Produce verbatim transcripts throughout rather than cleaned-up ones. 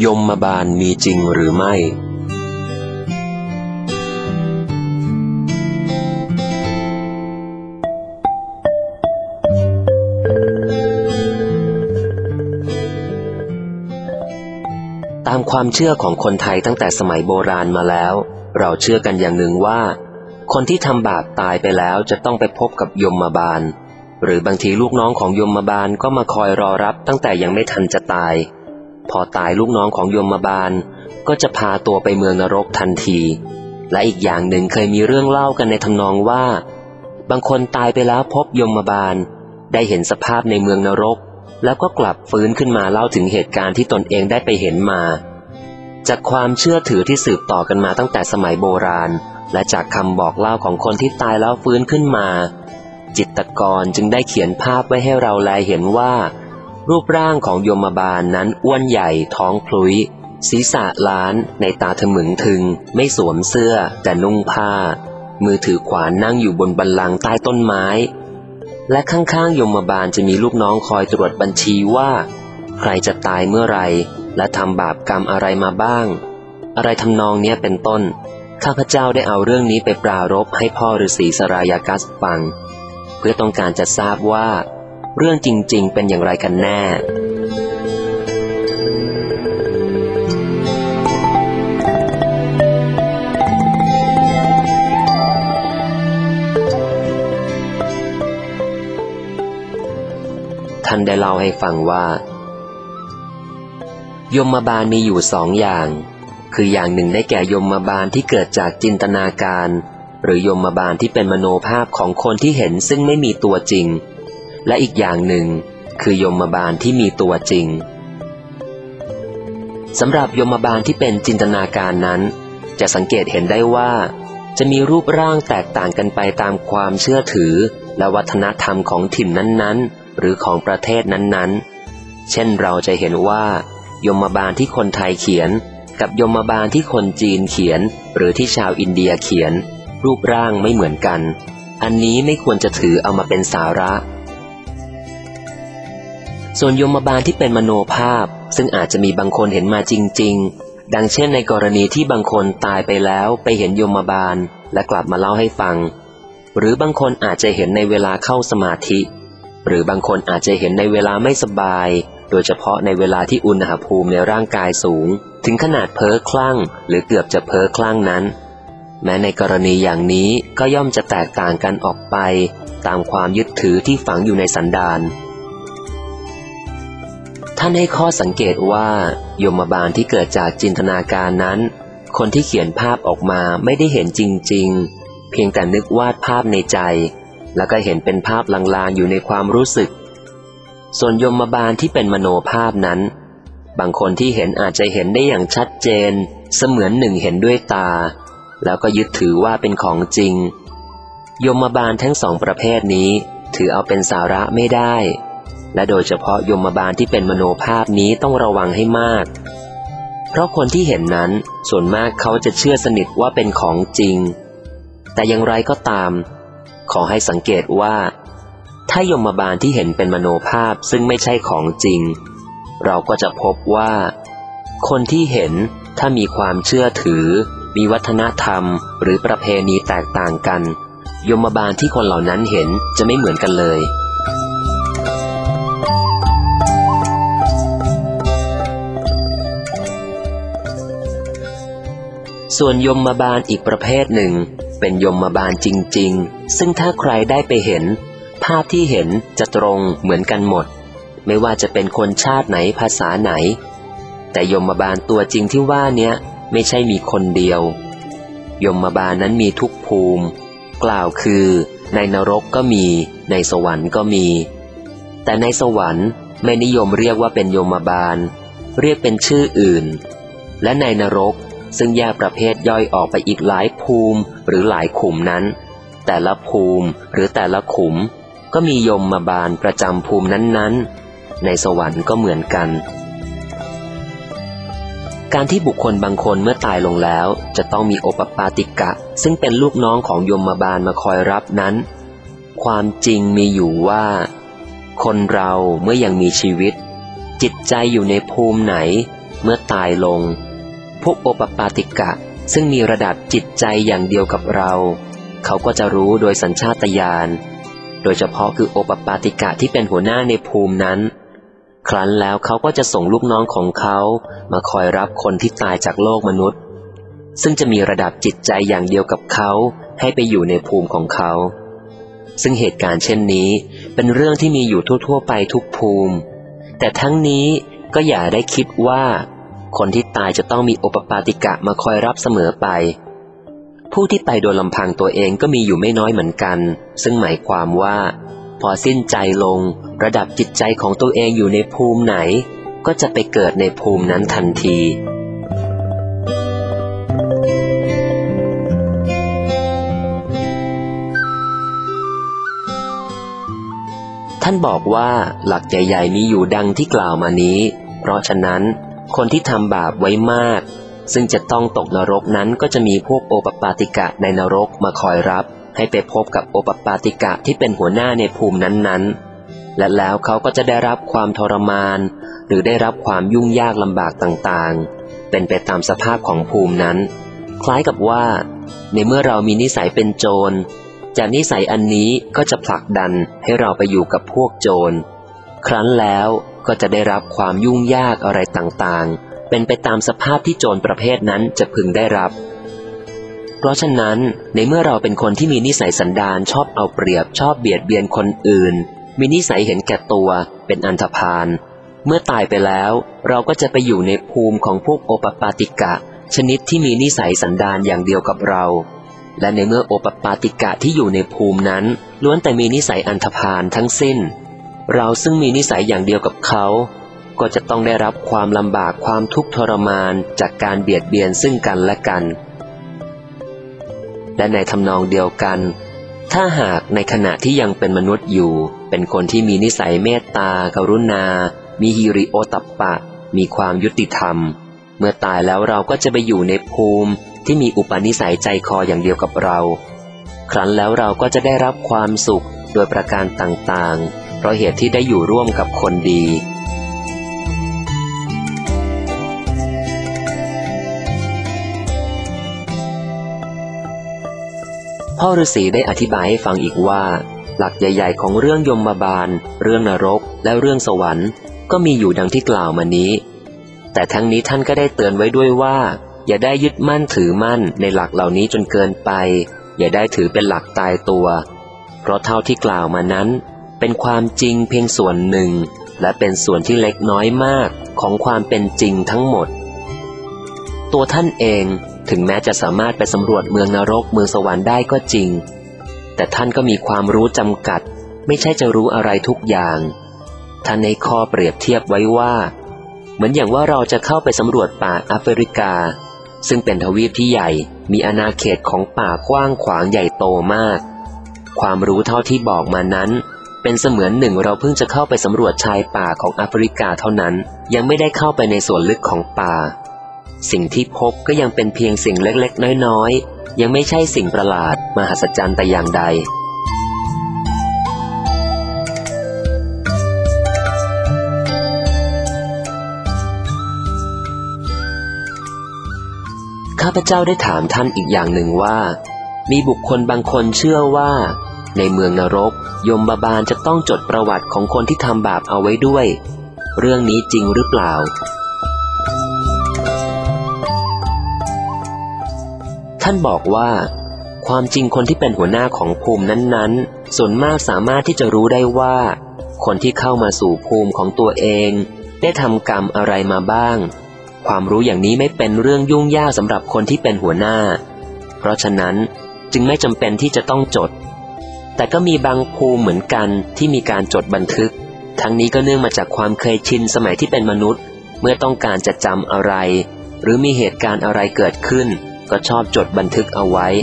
ยมบาลมีจริงหรือไม่ตามความเชื่อของคนไทยตั้งแต่สมัยโบราณมาแล้วเราเชื่อกันอย่างหนึ่งว่าคนที่ทำบาปตายไปแล้วจะต้องไปพบกับยมบาลหรือบางทีลูกน้องของยมบาลก็มาคอยรอรับตั้งแต่ยังไม่ทันจะตายพอตายลูกน้องของยมบาลก็จะพาตัวไปเมืองนรกทันทีและอีกอย่างหนึ่งเคยมีเรื่องเล่ากันในทำนองว่าบางคนตายไปแล้วพบยมบาลได้เห็นสภาพในเมืองนรกแล้วก็กลับฟื้นขึ้นมาเล่าถึงเหตุการณ์ที่ตนเองได้ไปเห็นมาจากความเชื่อถือที่สืบต่อกันมาตั้งแต่สมัยโบราณและจากคำบอกเล่าของคนที่ตายแล้วฟื้นขึ้นมาจิตรกรจึงได้เขียนภาพไว้ให้เราแลเห็นว่ารูปร่างของยมบาลนั้นอ้วนใหญ่ท้องพลุยศีรษะล้านในตาทะมึงทึงไม่สวมเสื้อแต่นุ่งผ้ามือถือขวานนั่งอยู่บนบัลลังก์ใต้ต้นไม้และข้างๆยมบาลจะมีลูกน้องคอยตรวจบัญชีว่าใครจะตายเมื่อไรและทำบาปกรรมอะไรมาบ้างอะไรทำนองเนี้ยเป็นต้นข้าพเจ้าได้เอาเรื่องนี้ไปปรารภให้พ่อฤาษีสรายากัสฟังเพื่อต้องการจะทราบว่าเรื่องจริงๆเป็นอย่างไรกันแน่ท่านได้เล่าให้ฟังว่ายมบาลมีอยู่สองอย่างคืออย่างหนึ่งได้แก่ยมบาลที่เกิดจากจินตนาการหรือยมบาลที่เป็นมโนภาพของคนที่เห็นซึ่งไม่มีตัวจริงและอีกอย่างหนึ่งคือยมบาลที่มีตัวจริงสำหรับยมบาลที่เป็นจินตนาการนั้นจะสังเกตเห็นได้ว่าจะมีรูปร่างแตกต่างกันไปตามความเชื่อถือและวัฒนธรรมของถิ่นนั้นๆหรือของประเทศนั้นๆเช่นเราจะเห็นว่ายมบาลที่คนไทยเขียนกับยมบาลที่คนจีนเขียนหรือที่ชาวอินเดียเขียนรูปร่างไม่เหมือนกันอันนี้ไม่ควรจะถือเอามาเป็นสาระส่วนยมบาลที่เป็นมโนภาพซึ่งอาจจะมีบางคนเห็นมาจริงๆดังเช่นในกรณีที่บางคนตายไปแล้วไปเห็นยมบาลและกลับมาเล่าให้ฟังหรือบางคนอาจจะเห็นในเวลาเข้าสมาธิหรือบางคนอาจจะเห็นในเวลาไม่สบายโดยเฉพาะในเวลาที่อุณหภูมิในร่างกายสูงถึงขนาดเพ้อคลั่งหรือเกือบจะเพ้อคลั่งนั้นแม้ในกรณีอย่างนี้ก็ย่อมจะแตกต่างกันออกไปตามความยึดถือที่ฝังอยู่ในสันดานท่านให้ข้อสังเกตว่ายมบาลที่เกิดจากจินตนาการนั้นคนที่เขียนภาพออกมาไม่ได้เห็นจริงๆเพียงแต่นึกวาดภาพในใจแล้วก็เห็นเป็นภาพลางๆอยู่ในความรู้สึกส่วนยมบาลที่เป็นมโนภาพนั้นบางคนที่เห็นอาจจะเห็นได้อย่างชัดเจนเสมือนหนึ่งเห็นด้วยตาแล้วก็ยึดถือว่าเป็นของจริงยมบาลทั้งสองประเภทนี้ถือเอาเป็นสาระไม่ได้และโดยเฉพาะยมบาลที่เป็นมโนภาพนี้ต้องระวังให้มากเพราะคนที่เห็นนั้นส่วนมากเขาจะเชื่อสนิทว่าเป็นของจริงแต่อย่างไรก็ตามขอให้สังเกตว่าถ้ายมบาลที่เห็นเป็นมโนภาพซึ่งไม่ใช่ของจริงเราก็จะพบว่าคนที่เห็นถ้ามีความเชื่อถือมีวัฒนธรรมหรือประเพณีแตกต่างกันยมบาลที่คนเหล่านั้นเห็นจะไม่เหมือนกันเลยส่วนยมบาลอีกประเภทหนึ่งเป็นยมบาลจริงๆซึ่งถ้าใครได้ไปเห็นภาพที่เห็นจะตรงเหมือนกันหมดไม่ว่าจะเป็นคนชาติไหนภาษาไหนแต่ยมบาลตัวจริงที่ว่าเนี้ยไม่ใช่มีคนเดียวยมบาลนั้นมีทุกภูมิกล่าวคือในนรกก็มีในสวรรค์ก็มีแต่ในสวรรค์ไม่นิยมเรียกว่าเป็นยมบาลเรียกเป็นชื่ออื่นและในนรกซึ่งแยกประเภทย่อยออกไปอีกหลายภูมิหรือหลายขุมนั้นแต่ละภูมิหรือแต่ละขุมก็มียมบาลประจำภูมินั้นๆในสวรรค์ก็เหมือนกันการที่บุคคลบางคนเมื่อตายลงแล้วจะต้องมีโอปปาติกะซึ่งเป็นลูกน้องของยมบาลมาคอยรับนั้นความจริงมีอยู่ว่าคนเราเมื่อยังมีชีวิตจิตใจอยู่ในภูมิไหนเมื่อตายลงพวกโอปปาติกะซึ่งมีระดับจิตใจอย่างเดียวกับเราเขาก็จะรู้โดยสัญชาตญาณโดยเฉพาะคือโอปปาติกะที่เป็นหัวหน้าในภูมินั้นครั้นแล้วเขาก็จะส่งลูกน้องของเขามาคอยรับคนที่ตายจากโลกมนุษย์ซึ่งจะมีระดับจิตใจอย่างเดียวกับเขาให้ไปอยู่ในภูมิของเขาซึ่งเหตุการณ์เช่นนี้เป็นเรื่องที่มีอยู่ทั่วๆไปทุกภูมิแต่ทั้งนี้ก็อย่าได้คิดว่าคนที่ตายจะต้องมีโอปปาติกะมาคอยรับเสมอไปผู้ที่ไปโดยลำพังตัวเองก็มีอยู่ไม่น้อยเหมือนกันซึ่งหมายความว่าพอสิ้นใจลงระดับจิตใจของตัวเองอยู่ในภูมิไหนก็จะไปเกิดในภูมินั้นทันทีท่านบอกว่าหลักใหญ่ๆมีอยู่ดังที่กล่าวมานี้เพราะฉะนั้นคนที่ทำบาปไว้มากซึ่งจะต้องตกนรกนั้นก็จะมีพวกโอปปาติกะในนรกมาคอยรับให้ไปพบกับโอปปาติกะที่เป็นหัวหน้าในภูมินั้นๆและแล้วเขาก็จะได้รับความทรมานหรือได้รับความยุ่งยากลำบากต่างๆเป็นไปตามสภาพของภูมินั้นคล้ายกับว่าในเมื่อเรามีนิสัยเป็นโจรจากนิสัยอันนี้ก็จะผลักดันให้เราไปอยู่กับพวกโจรครั้นแล้วก็จะได้รับความยุ่งยากอะไรต่างๆเป็นไปตามสภาพที่โจรประเภทนั้นจะพึงได้รับเพราะฉะนั้นในเมื่อเราเป็นคนที่มีนิสัยสันดานชอบเอาเปรียบชอบเบียดเบียนคนอื่นมีนิสัยเห็นแก่ตัวเป็นอันธพาลเมื่อตายไปแล้วเราก็จะไปอยู่ในภูมิของพวกโอปปาติกะชนิดที่มีนิสัยสันดานอย่างเดียวกับเราและในเมื่อโอปปาติกะที่อยู่ในภูมินั้นล้วนแต่มีนิสัยอันธพาลทั้งสิ้นเราซึ่งมีนิสัยอย่างเดียวกับเขาก็จะต้องได้รับความลำบากความทุกข์ทรมานจากการเบียดเบียนซึ่งกันและกันและในทำนองเดียวกันถ้าหากในขณะที่ยังเป็นมนุษย์อยู่เป็นคนที่มีนิสัยเมตตากรุณามีหิริโอตัปปะมีความยุติธรรมเมื่อตายแล้วเราก็จะไปอยู่ในภูมิที่มีอุปนิสัยใจคออย่างเดียวกับเราครั้นแล้วเราก็จะได้รับความสุขโดยประการต่างๆเพราะเหตุที่ได้อยู่ร่วมกับคนดีพ่อฤาษีได้อธิบายให้ฟังอีกว่าหลักใหญ่ๆของเรื่องยมบาลเรื่องนรกและเรื่องสวรรค์ก็มีอยู่ดังที่กล่าวมานี้แต่ทั้งนี้ท่านก็ได้เตือนไว้ด้วยว่าอย่าได้ยึดมั่นถือมั่นในหลักเหล่านี้จนเกินไปอย่าได้ถือเป็นหลักตายตัวเพราะเท่าที่กล่าวมานั้นเป็นความจริงเพียงส่วนหนึ่งและเป็นส่วนที่เล็กน้อยมากของความเป็นจริงทั้งหมดตัวท่านเองถึงแม้จะสามารถไปสำรวจเมืองนรกเมืองสวรรค์ได้ก็จริงแต่ท่านก็มีความรู้จำกัดไม่ใช่จะรู้อะไรทุกอย่างท่านในข้อเปรียบเทียบไว้ว่าเหมือนอย่างว่าเราจะเข้าไปสำรวจป่าแอฟริกาซึ่งเป็นทวีปที่ใหญ่มีอาณาเขตของป่ากว้างขวางใหญ่โตมากความรู้เท่าที่บอกมานั้นเป็นเสมือนหนึ่งเราเพิ่งจะเข้าไปสำรวจชายป่าของแอฟริกาเท่านั้นยังไม่ได้เข้าไปในส่วนลึกของป่าสิ่งที่พบก็ยังเป็นเพียงสิ่งเล็กๆน้อยๆยังไม่ใช่สิ่งประหลาดมหัศจรรย์แต่อย่างใดข้าพเจ้าได้ถามท่านอีกอย่างหนึ่งว่ามีบุคคลบางคนเชื่อว่าในเมืองนรกยมบาลจะต้องจดประวัติของคนที่ทำบาปเอาไว้ด้วยเรื่องนี้จริงหรือเปล่าท่านบอกว่าความจริงคนที่เป็นหัวหน้าของภูมินั้นๆส่วนมากสามารถที่จะรู้ได้ว่าคนที่เข้ามาสู่ภูมิของตัวเองได้ทำกรรมอะไรมาบ้างความรู้อย่างนี้ไม่เป็นเรื่องยุ่งยากสำหรับคนที่เป็นหัวหน้าเพราะฉะนั้นจึงไม่จำเป็นที่จะต้องจดแต่ก็มีบางภูมิเหมือนกันที่มีการจดบันทึกทั้งนี้ก็เนื่องมาจากความเคยชินสมัยที่เป็นมนุษย์เมื่อต้องการจะจำอะไรหรือมีเหตุการณ์อะไรเกิดขึ้นก็ชอบจดบันทึกเอาไว้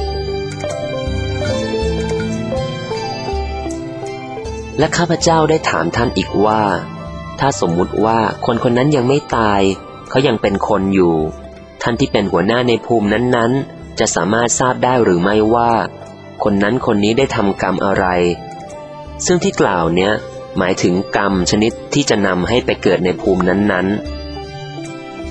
และข้าพเจ้าได้ถามท่านอีกว่าถ้าสมมุติว่าคนคนนั้นยังไม่ตายเขายังเป็นคนอยู่ท่านที่เป็นหัวหน้าในภูมินั้นๆจะสามารถทราบได้หรือไม่ว่าคนนั้นคนนี้ได้ทำกรรมอะไรซึ่งที่กล่าวเนี้ยหมายถึงกรรมชนิดที่จะนำให้ไปเกิดในภูมินั้นๆ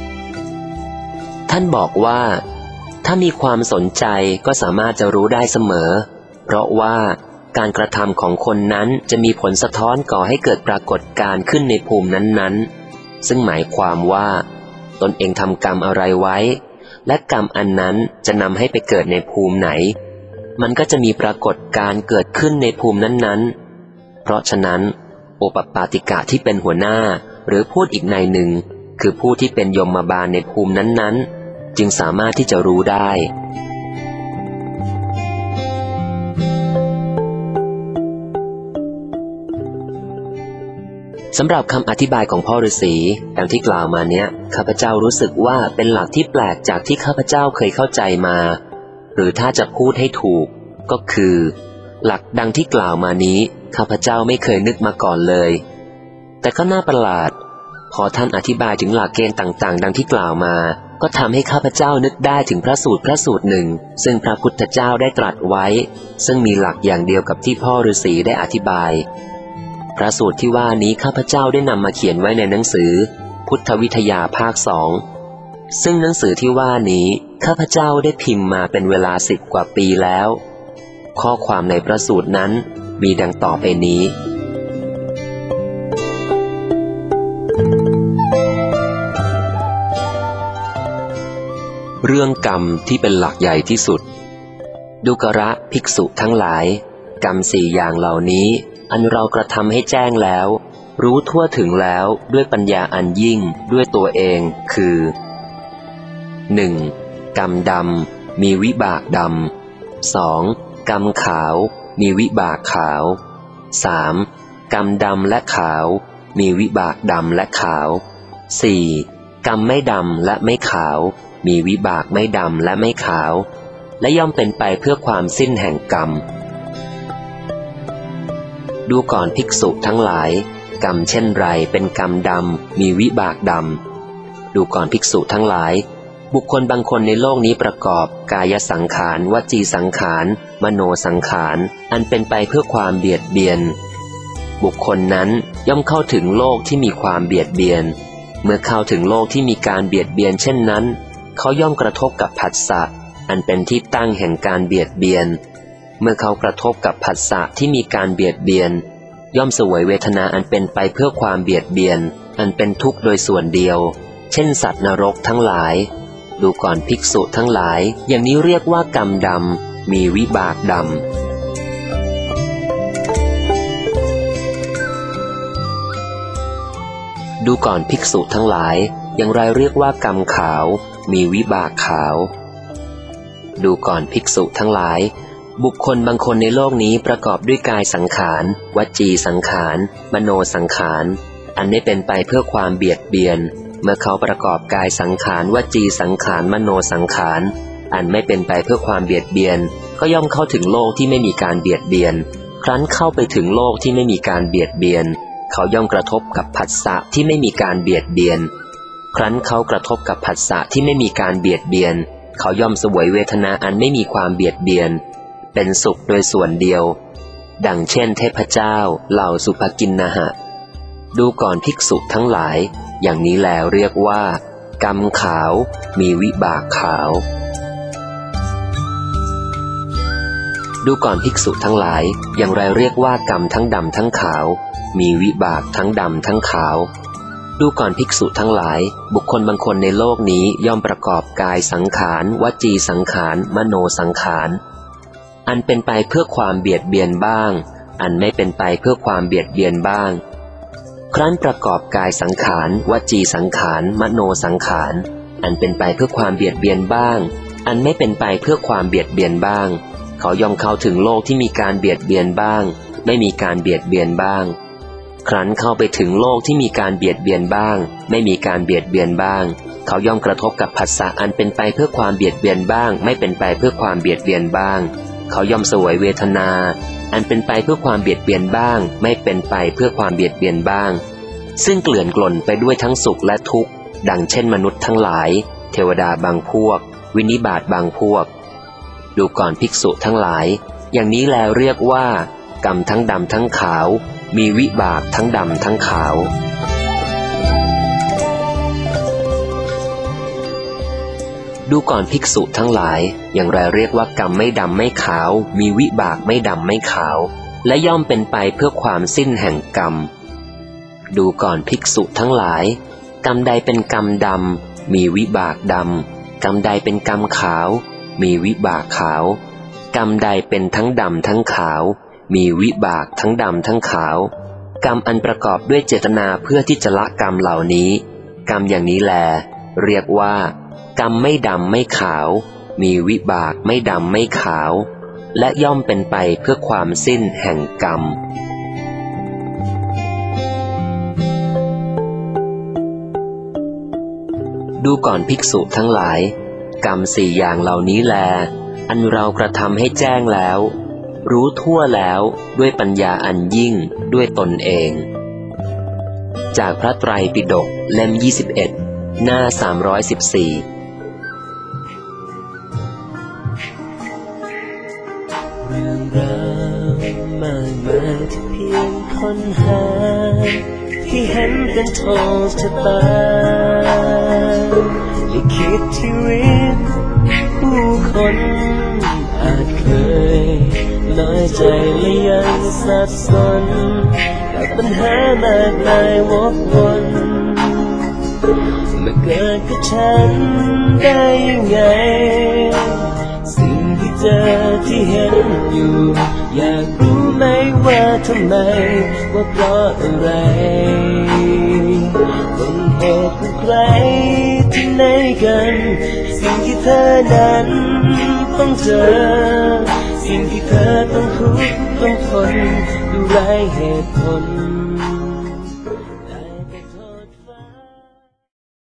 ท่านบอกว่าถ้ามีความสนใจก็สามารถจะรู้ได้เสมอเพราะว่าการกระทำของคนนั้นจะมีผลสะท้อนก่อให้เกิดปรากฏการณ์ขึ้นในภูมินั้นๆซึ่งหมายความว่าตนเองทำกรรมอะไรไว้และกรรมอันนั้นจะนำให้ไปเกิดในภูมิไหนมันก็จะมีปรากฏการณ์เกิดขึ้นในภูมินั้นๆเพราะฉะนั้นโอปปาติกะที่เป็นหัวหน้าหรือพูดอีกในหนึ่งคือผู้ที่เป็นยมบาลในภูมินั้นๆจึงสามารถที่จะรู้ได้สำหรับคำอธิบายของพ่อฤาษีดังที่กล่าวมาเนี้ยข้าพเจ้ารู้สึกว่าเป็นหลักที่แปลกจากที่ข้าพเจ้าเคยเข้าใจมาหรือถ้าจะพูดให้ถูกก็คือหลักดังที่กล่าวมานี้ข้าพเจ้าไม่เคยนึกมาก่อนเลยแต่ก็น่าประหลาดพอท่านอธิบายถึงหลักเกณฑ์ต่างๆดังที่กล่าวมาก็ทำให้ข้าพเจ้านึกได้ถึงพระสูตรพระสูตรหนึ่งซึ่งพระพุทธเจ้าได้ตรัสไว้ซึ่งมีหลักอย่างเดียวกับที่พ่อฤาษีได้อธิบายพระสูตรที่ว่านี้ข้าพเจ้าได้นำมาเขียนไว้ในหนังสือพุทธวิทยาภาคสองซึ่งหนังสือที่ว่านี้ข้าพเจ้าได้พิมพ์มาเป็นเวลาสิบกว่าปีแล้วข้อความในพระสูตรนั้นมีดังต่อไปนี้เรื่องกรรมที่เป็นหลักใหญ่ที่สุดดุกระภิกษุทั้งหลายกรรมสี่อย่างเหล่านี้อันเรากระทำให้แจ้งแล้วรู้ทั่วถึงแล้วด้วยปัญญาอันยิ่งด้วยตัวเองคือ หนึ่ง. กรรมดำมีวิบากดำ สอง. กรรมขาวมีวิบากขาว สาม. กรรมดำและขาวมีวิบากดำและขาว สี่. กรรมไม่ดำและไม่ขาวมีวิบากไม่ดำและไม่ขาวและย่อมเป็นไปเพื่อความสิ้นแห่งกรรมดูก่อนภิกษุทั้งหลายกรรมเช่นไรเป็นกรรมดำมีวิบากดำดูก่อนภิกษุทั้งหลายบุคคลบางคนในโลกนี้ประกอบกายสังขารวจีสังขารมโนสังขารอันเป็นไปเพื่อความเบียดเบียนบุคคลนั้นย่อมเข้าถึงโลกที่มีความเบียดเบียนเมื่อเข้าถึงโลกที่มีการเบียดเบียนเช่นนั้นเขาย่อมกระทบกับผัสสะอันเป็นที่ตั้งแห่งการเบียดเบียนเมื่อเขากระทบกับผัสสะที่มีการเบียดเบียนย่อมเสวยเวทนาอันเป็นไปเพื่อความเบียดเบียนอันเป็นทุกข์โดยส่วนเดียวเช่นสัตว์นรกทั้งหลายดูก่อนภิกษุทั้งหลายอย่างนี้เรียกว่ากรรมดำมีวิบากดำดูก่อนภิกษุทั้งหลายอย่างไรเรียกว่ากรรมขาวมีวิบากขาวดูก่อนภิกษุทั้งหลายบุคคลบางคนในโลกนี้ประกอบด้วยกายสังขารวจีสังขารมโนสังขารอันได้เป็นไปเพื่อความเบียดเบียนเมื่อเขาประกอบกายสังขารวจีสังขารมโนสังขารอันไม่เป็นไปเพื่อความเบียดเบียนก็ย่อมเข้าถึงโลกที่ไม่มีการเบียดเบียนครั้นเข้าไปถึงโลกที่ไม่มีการเบียดเบียนเขาย่อมกระทบกับผัสสะที่ไม่มีการเบียดเบียนครั้นเขากระทบกับผัสสะที่ไม่มีการเบียดเบียนเขาย่อมเสวยเวทนาอันไม่มีความเบียดเบียนเป็นสุขโดยส่วนเดียวดังเช่นเทพเจ้าเหล่าสุภกินนะหะดูก่อนภิกษุทั้งหลายอย่างนี้แล้วเรียกว่ากรรมขาวมีวิบากขาวดูก่อนภิกษุทั้งหลายอย่างไรเรียกว่ากรรมทั้งดำทั้งขาวมีวิบากทั้งดำทั้งขาวดูก่อนภิกษุทั้งหลายบุคคลบางคนในโลกนี้ย่อมประกอบกายสังขารวจีสังขารมโนสังขารอันเป็นไปเพื่อความเบียดเบียนบ้างอันไม่เป็นไปเพื่อความเบียดเบียนบ้างครั้นประกอบกายสังขารวจีสังขารมโนสังขารอันเป็นไปเพื่อความเบียดเบียนบ้างอันไม่เป็นไปเพื่อความเบียดเบียนบ้างเขาย่อมเข้าถึงโลกที่มีการเบียดเบียนบ้างไม่มีการเบียดเบียนบ้างครั้นเข้าไปถึงโลกที่มีการเบียดเบียนบ้างไม่มีการเบียดเบียนบ้างเขาย่อมกระทบกับผัสสะอันเป็นไปเพื่อความเบียดเบียนบ้างไม่เป็นไปเพื่อความเบียดเบียนบ้างเขาย่อมเสวยเวทนาอันเป็นไปเพื่อความเบียดเบียนบ้างไม่เป็นไปเพื่อความเบียดเบียนบ้างซึ่งเกลื่อนกล่นไปด้วยทั้งสุขและทุกข์ดังเช่นมนุษย์ทั้งหลายเทวดาบางพวกวินิบาตบางพวกดูก่อนภิกษุทั้งหลายอย่างนี้แล้วเรียกว่ากรรมทั้งดำทั้งขาวมีวิบากทั้งดำทั้งขาวดูก่อนภิกษุทั้งหลายอย่างไรเรียกว่ากรรมไม่ดำไม่ขาวมีวิบากไม่ดำไม่ขาวและย่อมเป็นไปเพื่อความสิ้นแห่งกรรมดูก่อนภิกษุทั้งหลายกรรมใดเป็นกรรมดำมีวิบากดำกรรมใดเป็นกรรมขาวมีวิบากขาวกรรมใดเป็นทั้งดำทั้งขาวมีวิบากทั้งดำทั้งขาวกรรมอันประกอบด้วยเจตนาเพื่อที่จะละกรรมเหล่านี้กรรมอย่างนี้แลเรียกว่ากรรมไม่ดำไม่ขาวมีวิบากไม่ดำไม่ขาวและย่อมเป็นไปเพื่อความสิ้นแห่งกรรมดูก่อนภิกษุทั้งหลายกรรมสี่อย่างเหล่านี้แลอันเรากระทำให้แจ้งแล้วรู้ทั่วแล้วด้วยปัญญาอันยิ่งด้วยตนเองจากพระไตรปิฎกเล่มยี่สิบเอ็ดหน้าสามร้อยสิบสี่เรื่องราวมากมายที่เพียงค้นหาที่เห็นเป็นโทษชะตาลิขิตชีวิตผู้คนอาจเคยน้อยใจและยังสับสนกับปัญหามากมายวกวนมาเกิดกับฉันได้ยังไงสิ่งที่เจอที่เห็นอยู่อยากรู้ไหมว่าทำไมว่าเพราะอะไรต้นเหตุของใครที่ไหนกันสิ่งที่เธอนั้นต้องเจอสิ่งที่เธอต้องทุกข์ต้องทนดูไร้เหตุผล